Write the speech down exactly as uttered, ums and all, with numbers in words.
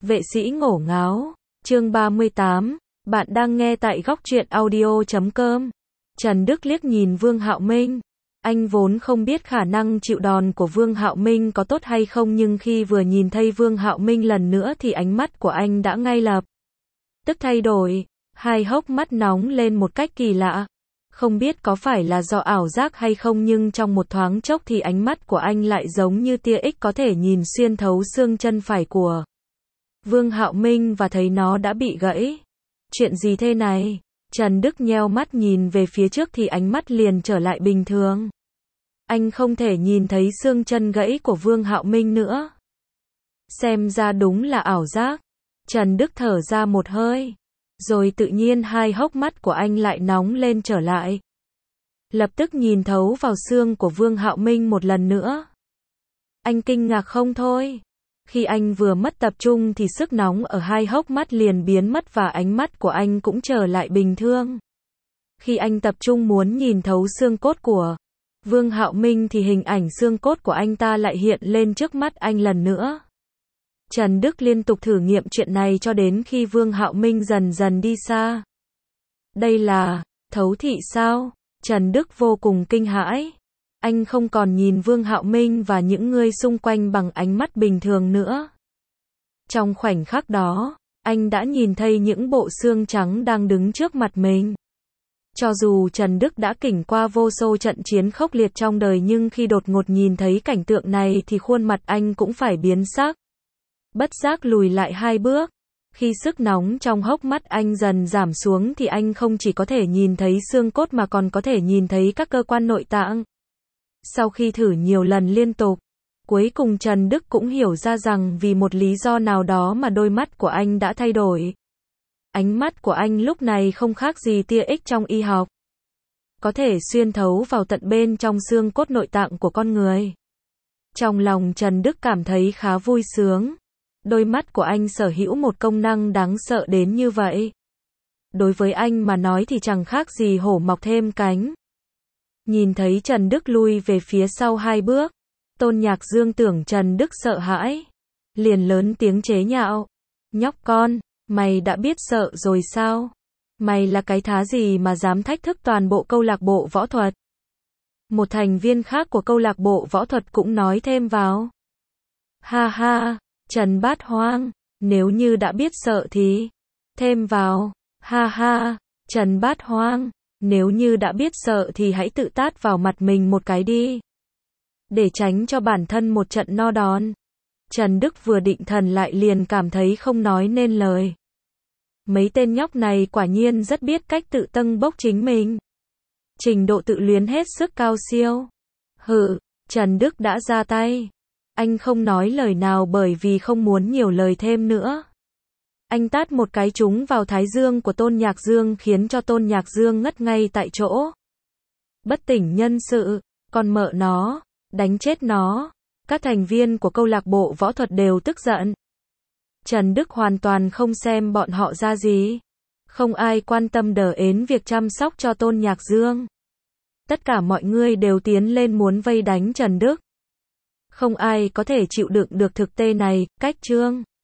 Vệ sĩ ngổ ngáo, chương ba mươi tám, bạn đang nghe tại góc truyện audio chấm com. Trần Đức liếc nhìn Vương Hạo Minh. Anh vốn không biết khả năng chịu đòn của Vương Hạo Minh có tốt hay không, nhưng khi vừa nhìn thấy Vương Hạo Minh lần nữa thì ánh mắt của anh đã ngay lập tức thay đổi, hai hốc mắt nóng lên một cách kỳ lạ. Không biết có phải là do ảo giác hay không, nhưng trong một thoáng chốc thì ánh mắt của anh lại giống như tia X có thể nhìn xuyên thấu xương chân phải của Vương Hạo Minh và thấy nó đã bị gãy. Chuyện gì thế này? Trần Đức nheo mắt nhìn về phía trước thì ánh mắt liền trở lại bình thường. Anh không thể nhìn thấy xương chân gãy của Vương Hạo Minh nữa. Xem ra đúng là ảo giác. Trần Đức thở ra một hơi. Rồi tự nhiên hai hốc mắt của anh lại nóng lên trở lại. Lập tức nhìn thấu vào xương của Vương Hạo Minh một lần nữa. Anh kinh ngạc không thôi. Khi anh vừa mất tập trung thì sức nóng ở hai hốc mắt liền biến mất và ánh mắt của anh cũng trở lại bình thường. Khi anh tập trung muốn nhìn thấu xương cốt của Vương Hạo Minh thì hình ảnh xương cốt của anh ta lại hiện lên trước mắt anh lần nữa. Trần Đức liên tục thử nghiệm chuyện này cho đến khi Vương Hạo Minh dần dần đi xa. Đây là thấu thị sao? Trần Đức vô cùng kinh hãi. Anh không còn nhìn Vương Hạo Minh và những người xung quanh bằng ánh mắt bình thường nữa. Trong khoảnh khắc đó, anh đã nhìn thấy những bộ xương trắng đang đứng trước mặt mình. Cho dù Trần Đức đã kinh qua vô số trận chiến khốc liệt trong đời, nhưng khi đột ngột nhìn thấy cảnh tượng này thì khuôn mặt anh cũng phải biến sắc. Bất giác lùi lại hai bước. Khi sức nóng trong hốc mắt anh dần giảm xuống thì anh không chỉ có thể nhìn thấy xương cốt mà còn có thể nhìn thấy các cơ quan nội tạng. Sau khi thử nhiều lần liên tục, cuối cùng Trần Đức cũng hiểu ra rằng vì một lý do nào đó mà đôi mắt của anh đã thay đổi. Ánh mắt của anh lúc này không khác gì tia X trong y học. Có thể xuyên thấu vào tận bên trong xương cốt nội tạng của con người. Trong lòng Trần Đức cảm thấy khá vui sướng. Đôi mắt của anh sở hữu một công năng đáng sợ đến như vậy. Đối với anh mà nói thì chẳng khác gì hổ mọc thêm cánh. Nhìn thấy Trần Đức lui về phía sau hai bước, Tôn Nhạc Dương tưởng Trần Đức sợ hãi, liền lớn tiếng chế nhạo. Nhóc con, mày đã biết sợ rồi sao? Mày là cái thá gì mà dám thách thức toàn bộ câu lạc bộ võ thuật? Một thành viên khác của câu lạc bộ võ thuật cũng nói thêm vào. Ha ha, Trần Bát Hoang, nếu như đã biết sợ thì... Thêm vào, ha ha, Trần Bát Hoang, nếu như đã biết sợ thì hãy tự tát vào mặt mình một cái đi. Để tránh cho bản thân một trận no đòn. Trần Đức vừa định thần lại liền cảm thấy không nói nên lời. Mấy tên nhóc này quả nhiên rất biết cách tự tâng bốc chính mình. Trình độ tự luyến hết sức cao siêu. Hừ, Trần Đức đã ra tay. Anh không nói lời nào bởi vì không muốn nhiều lời thêm nữa. Anh tát một cái trúng vào thái dương của Tôn Nhạc Dương khiến cho Tôn Nhạc Dương ngất ngay tại chỗ. Bất tỉnh nhân sự, con mợ nó, đánh chết nó. Các thành viên của câu lạc bộ võ thuật đều tức giận. Trần Đức hoàn toàn không xem bọn họ ra gì. Không ai quan tâm đờ ến việc chăm sóc cho Tôn Nhạc Dương. Tất cả mọi người đều tiến lên muốn vây đánh Trần Đức. Không ai có thể chịu đựng được thực tế này, cách chương.